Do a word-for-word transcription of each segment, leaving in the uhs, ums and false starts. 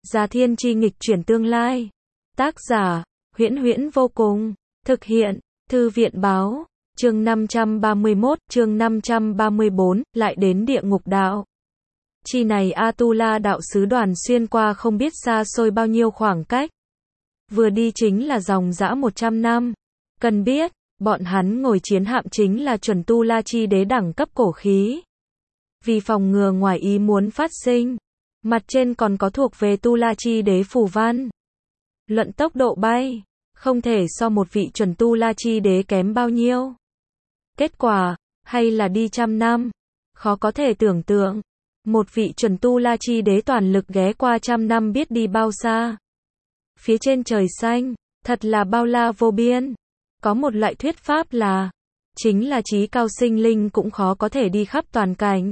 Già thiên chi nghịch chuyển tương lai. Tác giả, Huyễn Huyễn vô cùng. Thực hiện, Thư viện báo. Chương năm trăm ba mươi mốt, chương năm trăm ba mươi bốn, lại đến địa ngục đạo. Chi này Atula đạo sứ đoàn xuyên qua không biết xa xôi bao nhiêu khoảng cách. Vừa đi chính là dòng dã một trăm năm. Cần biết, bọn hắn ngồi chiến hạm chính là chuẩn tu la chi đế đẳng cấp cổ khí. Vì phòng ngừa ngoài ý muốn phát sinh, mặt trên còn có thuộc về tu la chi đế phù văn. Luận tốc độ bay, không thể so một vị chuẩn tu la chi đế kém bao nhiêu. Kết quả, hay là đi trăm năm. Khó có thể tưởng tượng, một vị chuẩn tu la chi đế toàn lực ghé qua trăm năm biết đi bao xa. Phía trên trời xanh, thật là bao la vô biên. Có một loại thuyết pháp là, chính là trí cao sinh linh cũng khó có thể đi khắp toàn cảnh.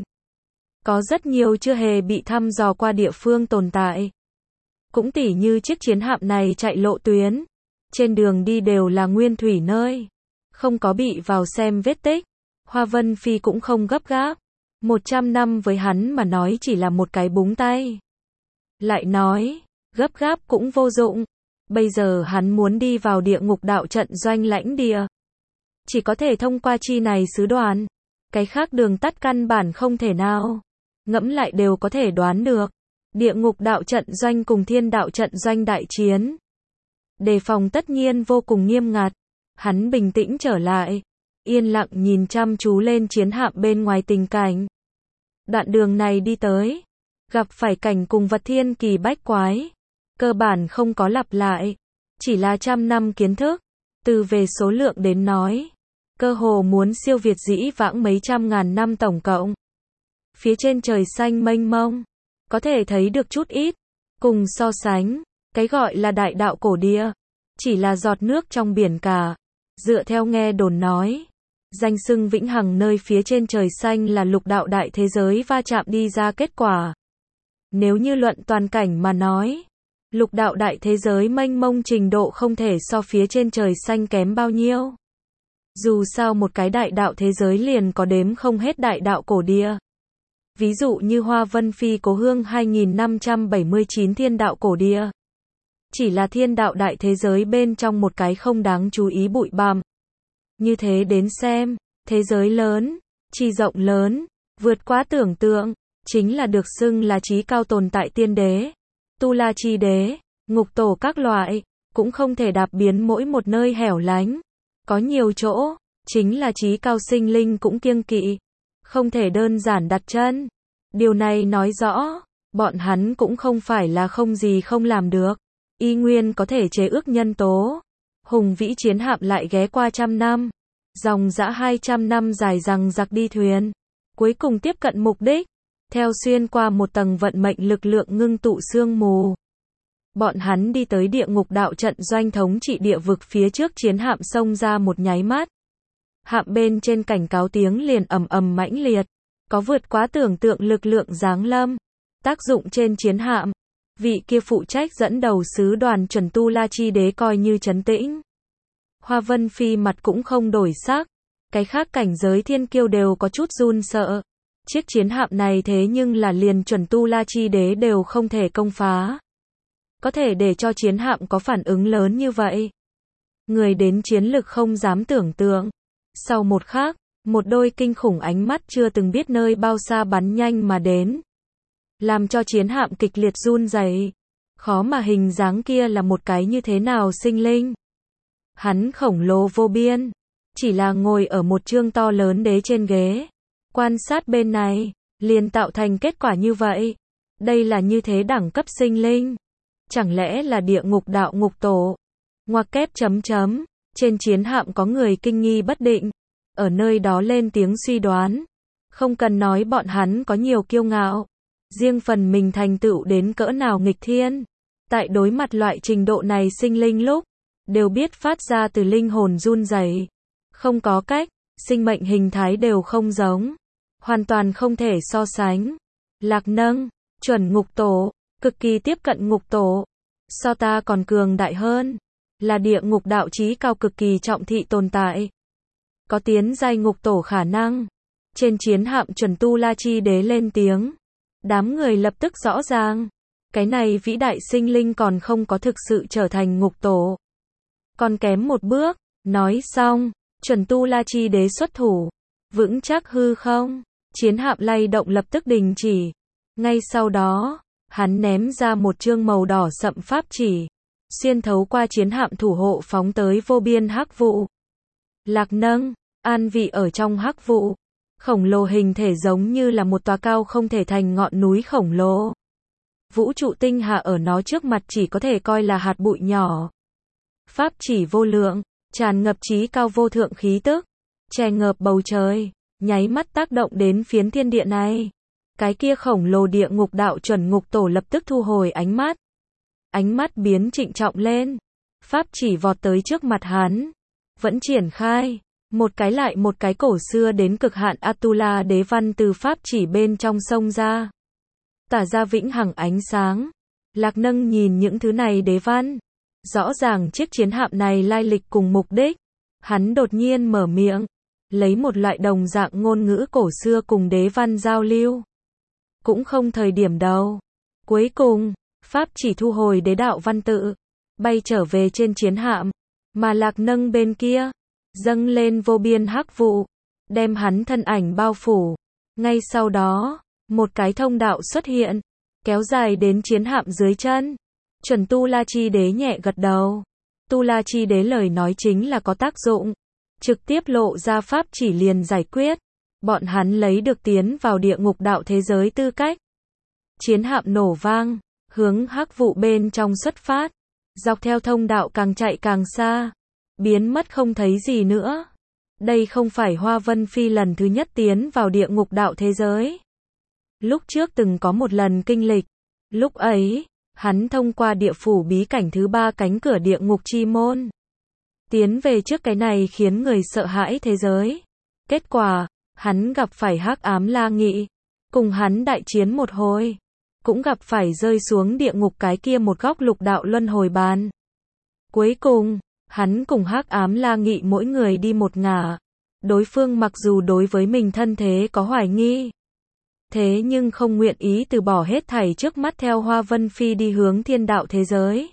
Có rất nhiều chưa hề bị thăm dò qua địa phương tồn tại. Cũng tỉ như chiếc chiến hạm này chạy lộ tuyến. Trên đường đi đều là nguyên thủy nơi. Không có bị vào xem vết tích. Hoa Vân Phi cũng không gấp gáp. Một trăm năm với hắn mà nói chỉ là một cái búng tay. Lại nói, gấp gáp cũng vô dụng. Bây giờ hắn muốn đi vào địa ngục đạo trận doanh lãnh địa. Chỉ có thể thông qua chi này sứ đoàn. Cái khác đường tắt căn bản không thể nào. Ngẫm lại đều có thể đoán được. Địa ngục đạo trận doanh cùng thiên đạo trận doanh đại chiến. Đề phòng tất nhiên vô cùng nghiêm ngặt. Hắn bình tĩnh trở lại. Yên lặng nhìn chăm chú lên chiến hạm bên ngoài tình cảnh. Đoạn đường này đi tới. Gặp phải cảnh cùng vật thiên kỳ bách quái. Cơ bản không có lặp lại. Chỉ là trăm năm kiến thức. Từ về số lượng đến nói. Cơ hồ muốn siêu việt dĩ vãng mấy trăm ngàn năm tổng cộng. Phía trên trời xanh mênh mông. Có thể thấy được chút ít. Cùng so sánh. Cái gọi là đại đạo cổ địa. Chỉ là giọt nước trong biển cả. Dựa theo nghe đồn nói. Danh xưng vĩnh hằng nơi phía trên trời xanh là lục đạo đại thế giới va chạm đi ra kết quả. Nếu như luận toàn cảnh mà nói. Lục đạo đại thế giới mênh mông trình độ không thể so phía trên trời xanh kém bao nhiêu. Dù sao một cái đại đạo thế giới liền có đếm không hết đại đạo cổ địa. Ví dụ như Hoa Vân Phi Cố Hương hai nghìn năm trăm bảy mươi chín thiên đạo cổ địa. Chỉ là thiên đạo đại thế giới bên trong một cái không đáng chú ý bụi bặm. Như thế đến xem, thế giới lớn, chi rộng lớn, vượt quá tưởng tượng, chính là được xưng là trí cao tồn tại tiên đế, tu la chi đế, ngục tổ các loại, cũng không thể đạp biến mỗi một nơi hẻo lánh. Có nhiều chỗ, chính là trí cao sinh linh cũng kiêng kỵ, không thể đơn giản đặt chân. Điều này nói rõ, bọn hắn cũng không phải là không gì không làm được. Y nguyên có thể chế ước nhân tố. Hùng vĩ chiến hạm lại ghé qua trăm năm. Dòng dã hai trăm năm dài rằng giặc đi thuyền. Cuối cùng tiếp cận mục đích. Theo xuyên qua một tầng vận mệnh lực lượng ngưng tụ sương mù. Bọn hắn đi tới địa ngục đạo trận doanh thống trị địa vực phía trước chiến hạm xông ra một nháy mắt. Hạm bên trên cảnh cáo tiếng liền ầm ầm mãnh liệt. Có vượt quá tưởng tượng lực lượng giáng lâm. Tác dụng trên chiến hạm. Vị kia phụ trách dẫn đầu sứ đoàn chuẩn tu la chi đế coi như trấn tĩnh. Hoa Vân Phi mặt cũng không đổi sắc. Cái khác cảnh giới thiên kiêu đều có chút run sợ. Chiếc chiến hạm này thế nhưng là liền chuẩn tu la chi đế đều không thể công phá. Có thể để cho chiến hạm có phản ứng lớn như vậy. Người đến chiến lực không dám tưởng tượng. Sau một khắc, một đôi kinh khủng ánh mắt chưa từng biết nơi bao xa bắn nhanh mà đến. Làm cho chiến hạm kịch liệt run rẩy. Khó mà hình dáng kia là một cái như thế nào sinh linh. Hắn khổng lồ vô biên. Chỉ là ngồi ở một chương to lớn đế trên ghế. Quan sát bên này, liền tạo thành kết quả như vậy. Đây là như thế đẳng cấp sinh linh. Chẳng lẽ là địa ngục đạo ngục tổ? Ngoặc kép chấm chấm. Trên chiến hạm có người kinh nghi bất định. Ở nơi đó lên tiếng suy đoán. Không cần nói bọn hắn có nhiều kiêu ngạo. Riêng phần mình thành tựu đến cỡ nào nghịch thiên. Tại đối mặt loại trình độ này sinh linh lúc. Đều biết phát ra từ linh hồn run rẩy. Không có cách. Sinh mệnh hình thái đều không giống. Hoàn toàn không thể so sánh. Lạc nâng. Chuẩn ngục tổ. Cực kỳ tiếp cận ngục tổ. So ta còn cường đại hơn. Là địa ngục đạo chí cao cực kỳ trọng thị tồn tại. Có tiến giai ngục tổ khả năng. Trên chiến hạm chuẩn tu la chi đế lên tiếng. Đám người lập tức rõ ràng. Cái này vĩ đại sinh linh còn không có thực sự trở thành ngục tổ. Còn kém một bước, nói xong, chuẩn tu la chi đế xuất thủ. Vững chắc hư không, chiến hạm lay động lập tức đình chỉ. Ngay sau đó, hắn ném ra một chương màu đỏ sậm pháp chỉ, xuyên thấu qua chiến hạm thủ hộ phóng tới vô biên hắc vụ. Lạc Nâng, an vị ở trong hắc vụ, khổng lồ hình thể giống như là một tòa cao không thể thành ngọn núi khổng lồ. Vũ trụ tinh hà ở nó trước mặt chỉ có thể coi là hạt bụi nhỏ. Pháp chỉ vô lượng, tràn ngập chí cao vô thượng khí tức, che ngợp bầu trời, nháy mắt tác động đến phiến thiên địa này. Cái kia khổng lồ địa ngục đạo chuẩn ngục tổ lập tức thu hồi ánh mắt. Ánh mắt biến trịnh trọng lên. Pháp chỉ vọt tới trước mặt hắn. Vẫn triển khai. Một cái lại một cái cổ xưa đến cực hạn Atula đế văn từ pháp chỉ bên trong sông ra. Tả ra vĩnh hằng ánh sáng. Lạc Nâng nhìn những thứ này đế văn. Rõ ràng chiếc chiến hạm này lai lịch cùng mục đích. Hắn đột nhiên mở miệng. Lấy một loại đồng dạng ngôn ngữ cổ xưa cùng đế văn giao lưu. Cũng không thời điểm đầu. Cuối cùng, Pháp chỉ thu hồi đế đạo văn tự. Bay trở về trên chiến hạm. Mà Lạc Nâng bên kia. Dâng lên vô biên hắc vụ. Đem hắn thân ảnh bao phủ. Ngay sau đó, một cái thông đạo xuất hiện. Kéo dài đến chiến hạm dưới chân. Chuẩn tu la chi đế nhẹ gật đầu. Tu la chi đế lời nói chính là có tác dụng. Trực tiếp lộ ra pháp chỉ liền giải quyết. Bọn hắn lấy được tiến vào địa ngục đạo thế giới tư cách. Chiến hạm nổ vang, hướng hắc vụ bên trong xuất phát. Dọc theo thông đạo càng chạy càng xa. Biến mất không thấy gì nữa. Đây không phải Hoa Vân Phi lần thứ nhất tiến vào địa ngục đạo thế giới. Lúc trước từng có một lần kinh lịch. Lúc ấy, hắn thông qua địa phủ bí cảnh thứ ba cánh cửa địa ngục chi môn. Tiến về trước cái này khiến người sợ hãi thế giới. Kết quả, hắn gặp phải hắc ám La Nghị. Cùng hắn đại chiến một hồi. Cũng gặp phải rơi xuống địa ngục cái kia một góc lục đạo luân hồi bàn. Cuối cùng, hắn cùng hắc ám La Nghị mỗi người đi một ngả. Đối phương mặc dù đối với mình thân thế có hoài nghi. Thế nhưng không nguyện ý từ bỏ hết thảy trước mắt theo Hoa Vân Phi đi hướng thiên đạo thế giới.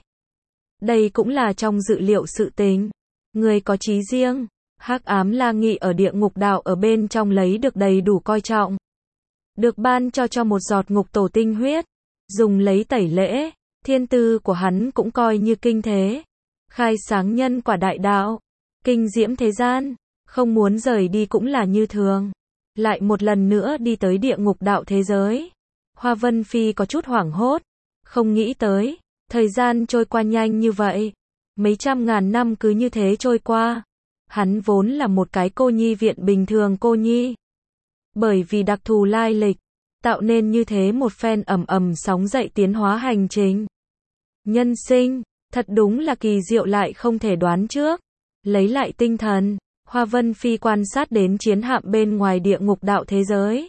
Đây cũng là trong dự liệu sự tình. Người có chí riêng. Hắc ám La Nghị ở địa ngục đạo ở bên trong lấy được đầy đủ coi trọng. Được ban cho cho một giọt ngục tổ tinh huyết. Dùng lấy tẩy lễ. Thiên tư của hắn cũng coi như kinh thế. Khai sáng nhân quả đại đạo. Kinh diễm thế gian. Không muốn rời đi cũng là như thường. Lại một lần nữa đi tới địa ngục đạo thế giới. Hoa Vân Phi có chút hoảng hốt. Không nghĩ tới. Thời gian trôi qua nhanh như vậy. Mấy trăm ngàn năm cứ như thế trôi qua. Hắn vốn là một cái cô nhi viện bình thường cô nhi. Bởi vì đặc thù lai lịch. Tạo nên như thế một phen ầm ầm sóng dậy tiến hóa hành trình. Nhân sinh. Thật đúng là kỳ diệu lại không thể đoán trước. Lấy lại tinh thần. Hoa Vân Phi quan sát đến chiến hạm bên ngoài địa ngục đạo thế giới.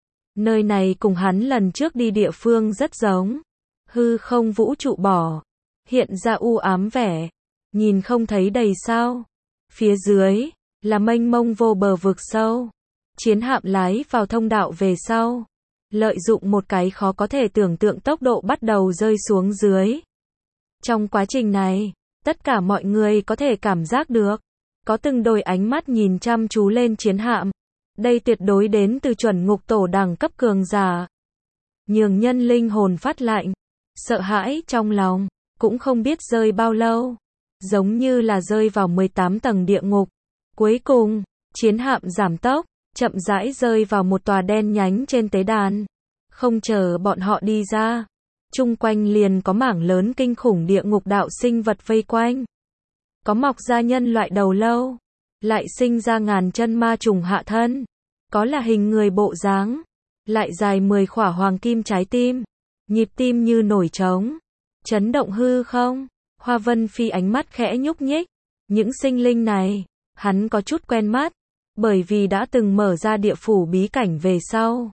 Nơi này cùng hắn lần trước đi địa phương rất giống. Hư không vũ trụ bỏ. Hiện ra u ám vẻ. Nhìn không thấy đầy sao. Phía dưới, là mênh mông vô bờ vực sâu. Chiến hạm lái vào thông đạo về sau. Lợi dụng một cái khó có thể tưởng tượng tốc độ bắt đầu rơi xuống dưới. Trong quá trình này, tất cả mọi người có thể cảm giác được. Có từng đôi ánh mắt nhìn chăm chú lên chiến hạm. Đây tuyệt đối đến từ chuẩn ngục tổ đẳng cấp cường giả. Nhường nhân linh hồn phát lạnh. Sợ hãi trong lòng. Cũng không biết rơi bao lâu. Giống như là rơi vào mười tám tầng địa ngục. Cuối cùng, chiến hạm giảm tốc. Chậm rãi rơi vào một tòa đen nhánh trên tế đàn. Không chờ bọn họ đi ra. Chung quanh liền có mảng lớn kinh khủng địa ngục đạo sinh vật vây quanh. Có mọc ra nhân loại đầu lâu. Lại sinh ra ngàn chân ma trùng hạ thân. Có là hình người bộ dáng. Lại dài mười khỏa hoàng kim trái tim. Nhịp tim như nổi trống. Chấn động hư không. Hoa Vân Phi ánh mắt khẽ nhúc nhích. Những sinh linh này, hắn có chút quen mắt. Bởi vì đã từng mở ra địa phủ bí cảnh về sau.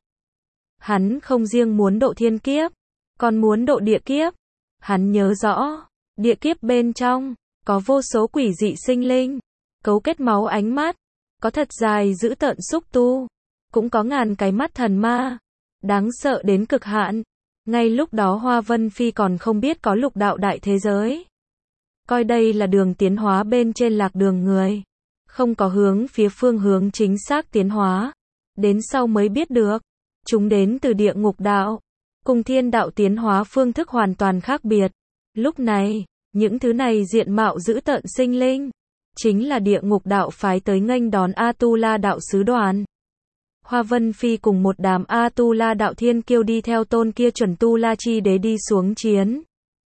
Hắn không riêng muốn độ thiên kiếp. Còn muốn độ địa kiếp. Hắn nhớ rõ. Địa kiếp bên trong. Có vô số quỷ dị sinh linh. Cấu kết máu ánh mắt. Có thật dài dữ tợn xúc tu. Cũng có ngàn cái mắt thần ma. Đáng sợ đến cực hạn. Ngay lúc đó Hoa Vân Phi còn không biết có lục đạo đại thế giới. Coi đây là đường tiến hóa bên trên lạc đường người. Không có hướng phía phương hướng chính xác tiến hóa. Đến sau mới biết được. Chúng đến từ địa ngục đạo. Cùng thiên đạo tiến hóa phương thức hoàn toàn khác biệt. Lúc này, những thứ này diện mạo dữ tợn sinh linh. Chính là địa ngục đạo phái tới nghênh đón A-tu-la đạo sứ đoàn. Hoa Vân Phi cùng một đám A-tu-la đạo thiên kiêu đi theo tôn kia chuẩn tu la chi đế đi xuống chiến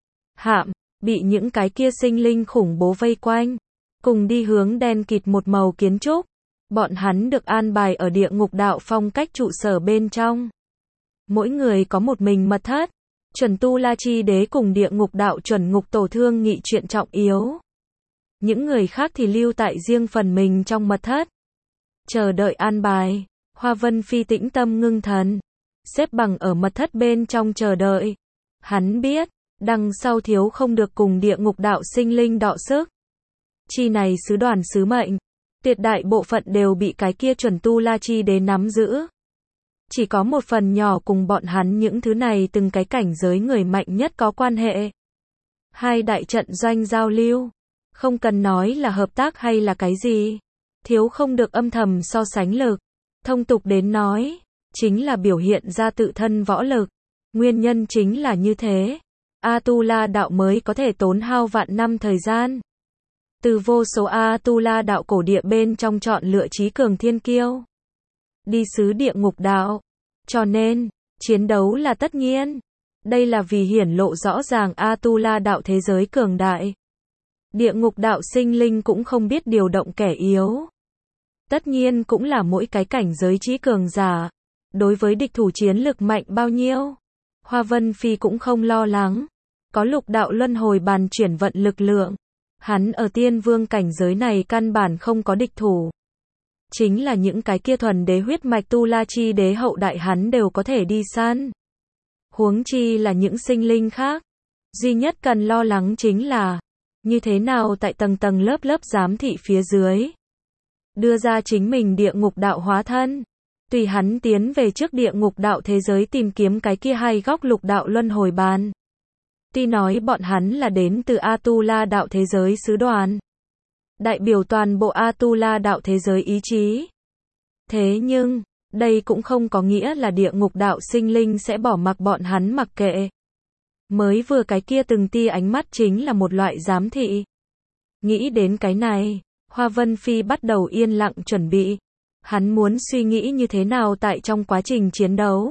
hạm, bị những cái kia sinh linh khủng bố vây quanh, cùng đi hướng đen kịt một màu kiến trúc. Bọn hắn được an bài ở địa ngục đạo phong cách trụ sở bên trong. Mỗi người có một mình mật thất. Chuẩn tu la chi đế cùng địa ngục đạo chuẩn ngục tổ thương nghị chuyện trọng yếu. Những người khác thì lưu tại riêng phần mình trong mật thất. Chờ đợi an bài. Hoa Vân Phi tĩnh tâm ngưng thần. Xếp bằng ở mật thất bên trong chờ đợi. Hắn biết, đằng sau thiếu không được cùng địa ngục đạo sinh linh đọ sức. Chi này sứ đoàn sứ mệnh. Tuyệt đại bộ phận đều bị cái kia chuẩn tu la chi đế nắm giữ. Chỉ có một phần nhỏ cùng bọn hắn những thứ này từng cái cảnh giới người mạnh nhất có quan hệ. Hai đại trận doanh giao lưu. Không cần nói là hợp tác hay là cái gì. Thiếu không được âm thầm so sánh lực. Thông tục đến nói, chính là biểu hiện ra tự thân võ lực. Nguyên nhân chính là như thế. A-tu-la đạo mới có thể tốn hao vạn năm thời gian. Từ vô số A-tu-la đạo cổ địa bên trong chọn lựa trí cường thiên kiêu. Đi xứ địa ngục đạo. Cho nên, chiến đấu là tất nhiên. Đây là vì hiển lộ rõ ràng A-tu-la đạo thế giới cường đại. Địa ngục đạo sinh linh cũng không biết điều động kẻ yếu. Tất nhiên cũng là mỗi cái cảnh giới trí cường giả. Đối với địch thủ chiến lực mạnh bao nhiêu, Hoa Vân Phi cũng không lo lắng. Có lục đạo luân hồi bàn chuyển vận lực lượng. Hắn ở tiên vương cảnh giới này căn bản không có địch thủ. Chính là những cái kia thuần đế huyết mạch tu la chi đế hậu đại hắn đều có thể đi săn. Huống chi là những sinh linh khác. Duy nhất cần lo lắng chính là như thế nào tại tầng tầng lớp lớp giám thị phía dưới. Đưa ra chính mình địa ngục đạo hóa thân. Tùy hắn tiến về trước địa ngục đạo thế giới tìm kiếm cái kia hay góc lục đạo luân hồi bàn. Tuy nói bọn hắn là đến từ A-tu-la đạo thế giới sứ đoàn. Đại biểu toàn bộ A-tu-la đạo thế giới ý chí. Thế nhưng, đây cũng không có nghĩa là địa ngục đạo sinh linh sẽ bỏ mặc bọn hắn mặc kệ. Mới vừa cái kia từng tia ánh mắt chính là một loại giám thị. Nghĩ đến cái này, Hoa Vân Phi bắt đầu yên lặng chuẩn bị. Hắn muốn suy nghĩ như thế nào tại trong quá trình chiến đấu.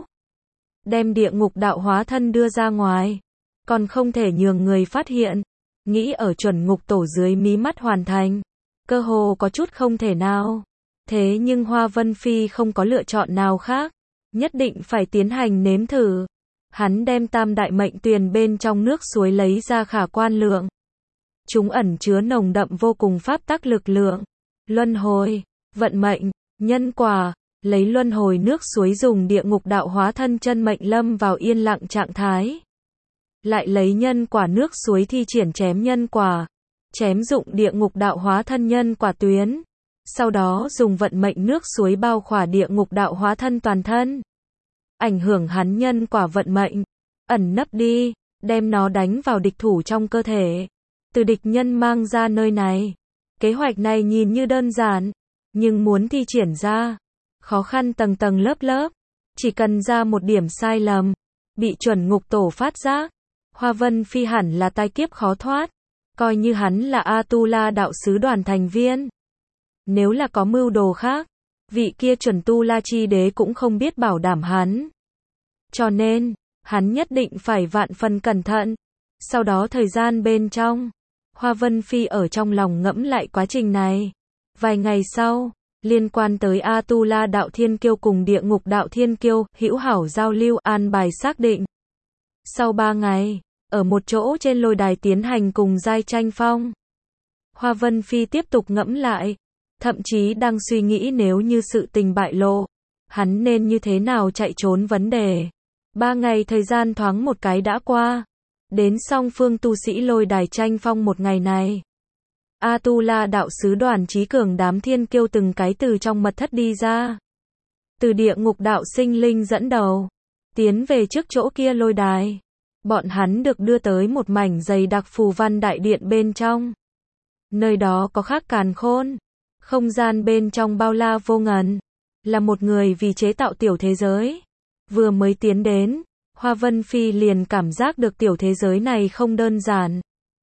Đem địa ngục đạo hóa thân đưa ra ngoài. Còn không thể nhường người phát hiện. Nghĩ ở chuẩn ngục tổ dưới mí mắt hoàn thành. Cơ hồ có chút không thể nào. Thế nhưng Hoa Vân Phi không có lựa chọn nào khác. Nhất định phải tiến hành nếm thử. Hắn đem tam đại mệnh tuyền bên trong nước suối lấy ra khả quan lượng. Chúng ẩn chứa nồng đậm vô cùng pháp tắc lực lượng. Luân hồi, vận mệnh, nhân quả. Lấy luân hồi nước suối dùng địa ngục đạo hóa thân chân mệnh lâm vào yên lặng trạng thái. Lại lấy nhân quả nước suối thi triển chém nhân quả. Chém dụng địa ngục đạo hóa thân nhân quả tuyến. Sau đó dùng vận mệnh nước suối bao khỏa địa ngục đạo hóa thân toàn thân. Ảnh hưởng hắn nhân quả vận mệnh. Ẩn nấp đi, đem nó đánh vào địch thủ trong cơ thể. Từ địch nhân mang ra nơi này. Kế hoạch này nhìn như đơn giản, nhưng muốn thi triển ra, khó khăn tầng tầng lớp lớp. Chỉ cần ra một điểm sai lầm, bị chuẩn ngục tổ phát giác, Hoa Vân Phi hẳn là tai kiếp khó thoát. Coi như hắn là A-tu-la đạo sứ đoàn thành viên. Nếu là có mưu đồ khác, vị kia chuẩn tu la chi đế cũng không biết bảo đảm hắn. Cho nên, hắn nhất định phải vạn phần cẩn thận. Sau đó thời gian bên trong, Hoa Vân Phi ở trong lòng ngẫm lại quá trình này. Vài ngày sau, liên quan tới A-tu-la đạo thiên kiêu cùng địa ngục đạo thiên kiêu, hữu hảo giao lưu an bài xác định. Sau ba ngày, ở một chỗ trên lôi đài tiến hành cùng giai tranh phong. Hoa Vân Phi tiếp tục ngẫm lại. Thậm chí đang suy nghĩ nếu như sự tình bại lộ, hắn nên như thế nào chạy trốn vấn đề. Ba ngày thời gian thoáng một cái đã qua. Đến song phương tu sĩ lôi đài tranh phong một ngày này. A-tu-la đạo sứ đoàn trí cường đám thiên kiêu từng cái từ trong mật thất đi ra. Từ địa ngục đạo sinh linh dẫn đầu. Tiến về trước chỗ kia lôi đài. Bọn hắn được đưa tới một mảnh dày đặc phù văn đại điện bên trong. Nơi đó có khắc càn khôn. Không gian bên trong bao la vô ngần. Là một người vì chế tạo tiểu thế giới. Vừa mới tiến đến, Hoa Vân Phi liền cảm giác được tiểu thế giới này không đơn giản.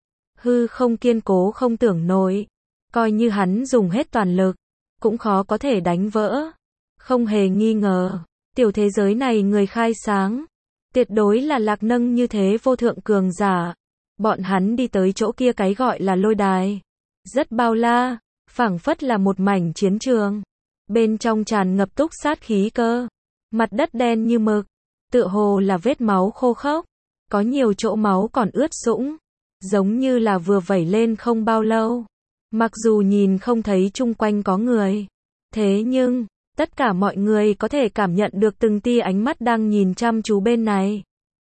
Hư không kiên cố không tưởng nổi. Coi như hắn dùng hết toàn lực, cũng khó có thể đánh vỡ. Không hề nghi ngờ, tiểu thế giới này người khai sáng. Tuyệt đối là Lạc Nâng như thế vô thượng cường giả. Bọn hắn đi tới chỗ kia cái gọi là lôi đài. Rất bao la, phảng phất là một mảnh chiến trường. Bên trong tràn ngập túc sát khí cơ. Mặt đất đen như mực, tựa hồ là vết máu khô khốc. Có nhiều chỗ máu còn ướt sũng, giống như là vừa vẩy lên không bao lâu. Mặc dù nhìn không thấy chung quanh có người, thế nhưng, tất cả mọi người có thể cảm nhận được từng tia ánh mắt đang nhìn chăm chú bên này.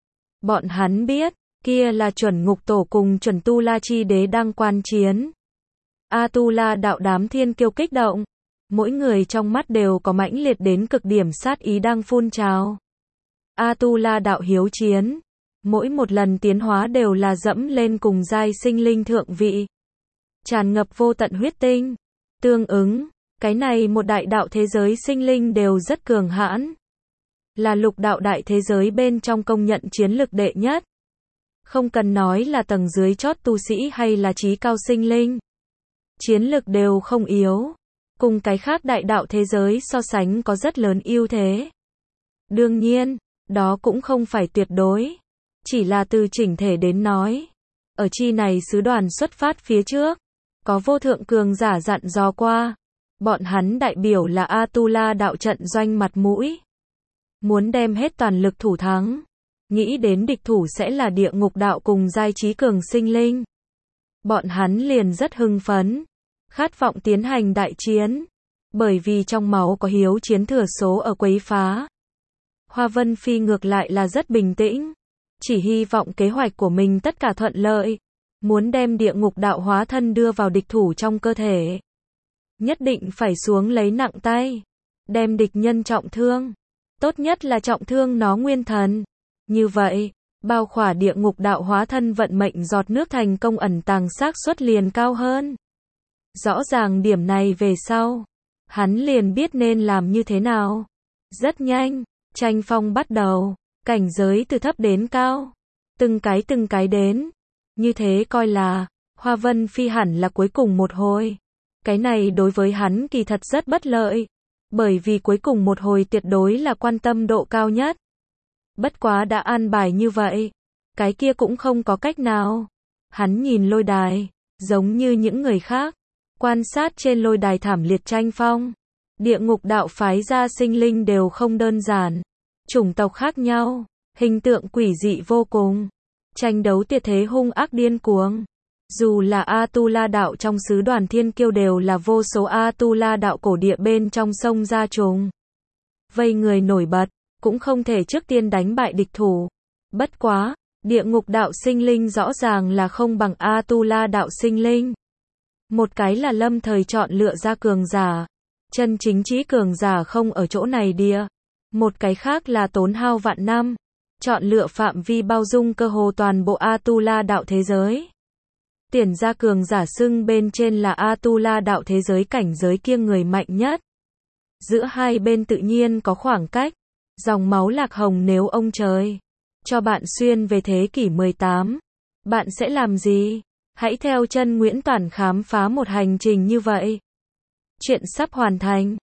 Bọn hắn biết, kia là chuẩn ngục tổ cùng chuẩn tu la chi đế đang quan chiến. A-tu-la đạo đám thiên kiêu kích động. Mỗi người trong mắt đều có mãnh liệt đến cực điểm sát ý đang phun trào. A-tu-la đạo hiếu chiến. Mỗi một lần tiến hóa đều là dẫm lên cùng giai sinh linh thượng vị. Tràn ngập vô tận huyết tinh. Tương ứng, cái này một đại đạo thế giới sinh linh đều rất cường hãn. Là lục đạo đại thế giới bên trong công nhận chiến lực đệ nhất. Không cần nói là tầng dưới chót tu sĩ hay là trí cao sinh linh. Chiến lực đều không yếu. Cùng cái khác đại đạo thế giới so sánh có rất lớn ưu thế. Đương nhiên, đó cũng không phải tuyệt đối. Chỉ là từ chỉnh thể đến nói. Ở chi này sứ đoàn xuất phát phía trước. Có vô thượng cường giả dặn dò qua. Bọn hắn đại biểu là A-tu-la đạo trận doanh mặt mũi. Muốn đem hết toàn lực thủ thắng. Nghĩ đến địch thủ sẽ là địa ngục đạo cùng giai trí cường sinh linh. Bọn hắn liền rất hưng phấn. Khát vọng tiến hành đại chiến. Bởi vì trong máu có hiếu chiến thừa số ở quấy phá. Hoa Vân Phi ngược lại là rất bình tĩnh. Chỉ hy vọng kế hoạch của mình tất cả thuận lợi. Muốn đem địa ngục đạo hóa thân đưa vào địch thủ trong cơ thể. Nhất định phải xuống lấy nặng tay. Đem địch nhân trọng thương. Tốt nhất là trọng thương nó nguyên thần. Như vậy, bao khỏa địa ngục đạo hóa thân vận mệnh giọt nước thành công ẩn tàng xác suất liền cao hơn. Rõ ràng điểm này về sau. Hắn liền biết nên làm như thế nào. Rất nhanh, tranh phong bắt đầu. Cảnh giới từ thấp đến cao. Từng cái từng cái đến. Như thế coi là, Hoa Vân Phi hẳn là cuối cùng một hồi. Cái này đối với hắn kỳ thật rất bất lợi. Bởi vì cuối cùng một hồi tuyệt đối là quan tâm độ cao nhất. Bất quá đã an bài như vậy. Cái kia cũng không có cách nào. Hắn nhìn lôi đài, giống như những người khác. Quan sát trên lôi đài thảm liệt tranh phong. Địa ngục đạo phái ra sinh linh đều không đơn giản. Chủng tộc khác nhau, hình tượng quỷ dị vô cùng. Tranh đấu tuyệt thế hung ác điên cuồng. Dù là A-tu-la đạo trong sứ đoàn thiên kiêu đều là vô số A-tu-la đạo cổ địa bên trong sông ra trùng. Vây người nổi bật, cũng không thể trước tiên đánh bại địch thủ. Bất quá, địa ngục đạo sinh linh rõ ràng là không bằng A-tu-la đạo sinh linh. Một cái là lâm thời chọn lựa ra cường giả. Chân chính trí cường giả không ở chỗ này địa. Một cái khác là tốn hao vạn năm. Chọn lựa phạm vi bao dung cơ hồ toàn bộ A-tu-la đạo thế giới. Tiền gia cường giả xưng bên trên là A-tu-la đạo thế giới cảnh giới kiêng người mạnh nhất. Giữa hai bên tự nhiên có khoảng cách. Dòng máu lạc hồng nếu ông trời cho bạn xuyên về thế kỷ mười tám. Bạn sẽ làm gì? Hãy theo chân Nguyễn Toản khám phá một hành trình như vậy. Chuyện sắp hoàn thành.